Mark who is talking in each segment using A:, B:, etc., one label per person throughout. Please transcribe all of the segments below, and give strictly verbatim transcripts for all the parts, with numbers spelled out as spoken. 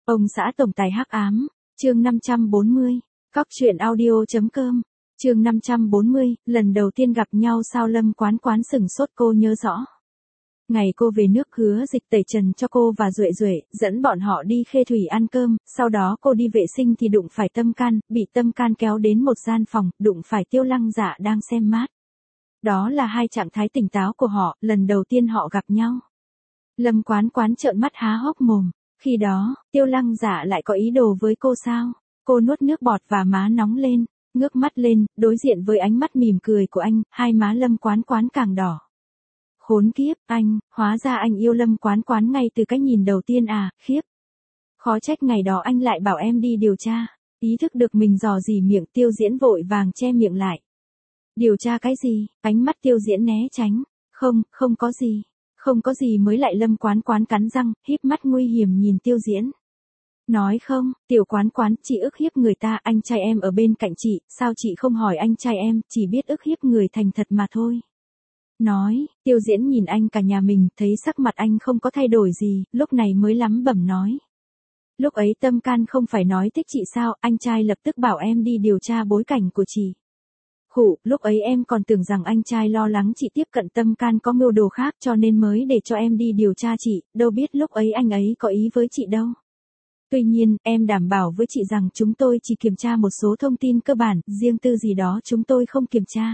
A: Ông xã tổng tài hắc ám, chương năm trăm bốn mươi, cóc truyện audio.com, chương năm trăm bốn mươi, lần đầu tiên gặp nhau sao Lâm Quán Quán sửng sốt cô nhớ rõ. Ngày cô về nước hứa dịch tẩy trần cho cô và Duệ Duệ, dẫn bọn họ đi Khê Thủy ăn cơm, sau đó cô đi vệ sinh thì đụng phải Tâm Can, bị Tâm Can kéo đến một gian phòng, đụng phải Tiêu Lăng Dạ đang xem mát. Đó là hai trạng thái tỉnh táo của họ, lần đầu tiên họ gặp nhau. Lâm Quán Quán trợn mắt há hốc mồm, khi đó, Tiêu Lăng Dạ lại có ý đồ với cô sao? Cô nuốt nước bọt và má nóng lên, ngước mắt lên, đối diện với ánh mắt mỉm cười của anh, hai má Lâm Quán Quán càng đỏ. Khốn kiếp, anh, hóa ra anh yêu Lâm Quán Quán ngay từ cái nhìn đầu tiên à, khiếp. Khó trách ngày đó anh lại bảo em đi điều tra, ý thức được mình dò dỉ miệng Tiêu Diễn vội vàng che miệng lại. Điều tra cái gì? Ánh mắt Tiêu Diễn né tránh, không, không có gì, không có gì mới lại. Lâm Quán Quán cắn răng, híp mắt nguy hiểm nhìn Tiêu Diễn. Nói không, Tiểu Quán Quán, chị ức hiếp người ta, anh trai em ở bên cạnh chị, sao chị không hỏi anh trai em, chỉ biết ức hiếp người thành thật mà thôi. Nói, Tiêu Diễn nhìn anh cả nhà mình, thấy sắc mặt anh không có thay đổi gì, lúc này mới lắm bẩm nói. Lúc ấy Tâm Can không phải nói thích chị sao, anh trai lập tức bảo em đi điều tra bối cảnh của chị. Khụ, lúc ấy em còn tưởng rằng anh trai lo lắng chị tiếp cận Tâm Can có mưu đồ khác cho nên mới để cho em đi điều tra chị, đâu biết lúc ấy anh ấy có ý với chị đâu. Tuy nhiên, em đảm bảo với chị rằng chúng tôi chỉ kiểm tra một số thông tin cơ bản, riêng tư gì đó chúng tôi không kiểm tra.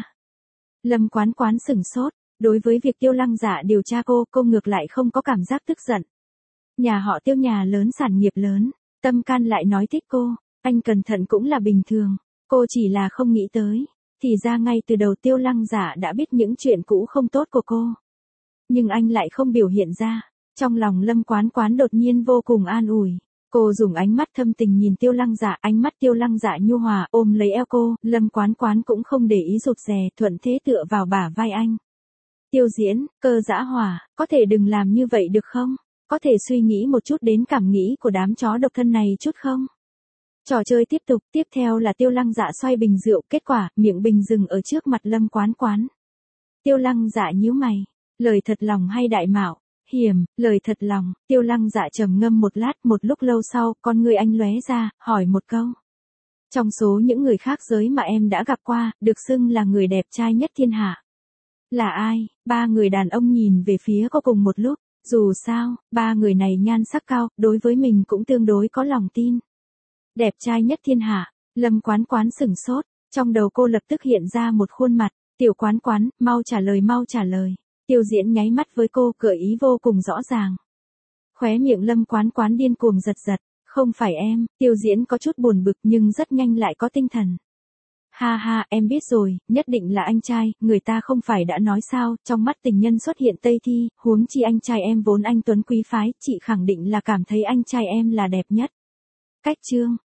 A: Lâm Quán Quán sửng sốt, đối với việc Tiêu Lăng Dạ điều tra cô, cô ngược lại không có cảm giác tức giận. Nhà họ Tiêu nhà lớn sản nghiệp lớn, Tâm Can lại nói thích cô, anh cẩn thận cũng là bình thường, cô chỉ là không nghĩ tới, thì ra ngay từ đầu Tiêu Lăng Dạ đã biết những chuyện cũ không tốt của cô. Nhưng anh lại không biểu hiện ra, trong lòng Lâm Quán Quán đột nhiên vô cùng an ủi. Cô dùng ánh mắt thâm tình nhìn Tiêu Lăng Dạ, ánh mắt Tiêu Lăng Dạ nhu hòa ôm lấy eo cô, Lâm Quán Quán cũng không để ý rụt rè, thuận thế tựa vào bả vai anh. Tiêu Diễn, Cơ Dã Hỏa, có thể đừng làm như vậy được không? Có thể suy nghĩ một chút đến cảm nghĩ của đám chó độc thân này chút không? Trò chơi tiếp tục, tiếp theo là Tiêu Lăng Dạ xoay bình rượu, kết quả, miệng bình dừng ở trước mặt Lâm Quán Quán. Tiêu Lăng Dạ nhíu mày, lời thật lòng hay đại mạo? Hiểm, lời thật lòng. Tiêu Lăng Dạ trầm ngâm một lát, một lúc lâu sau, con người anh lóe ra, hỏi một câu. Trong số những người khác giới mà em đã gặp qua, được xưng là người đẹp trai nhất thiên hạ. Là ai? Ba người đàn ông nhìn về phía cô cùng một lúc, dù sao, ba người này nhan sắc cao, đối với mình cũng tương đối có lòng tin. Đẹp trai nhất thiên hạ, Lâm Quán Quán sửng sốt, trong đầu cô lập tức hiện ra một khuôn mặt, Tiểu Quán Quán, mau trả lời mau trả lời. Tiêu Diễn nháy mắt với cô, gợi ý vô cùng rõ ràng. Khóe miệng Lâm Quán Quán điên cuồng giật giật, không phải em. Tiêu Diễn có chút buồn bực nhưng rất nhanh lại có tinh thần. Ha ha, em biết rồi, nhất định là anh trai, người ta không phải đã nói sao, trong mắt tình nhân xuất hiện Tây Thi, huống chi anh trai em vốn anh tuấn quý phái, chị khẳng định là cảm thấy anh trai em là đẹp nhất. Cách chương,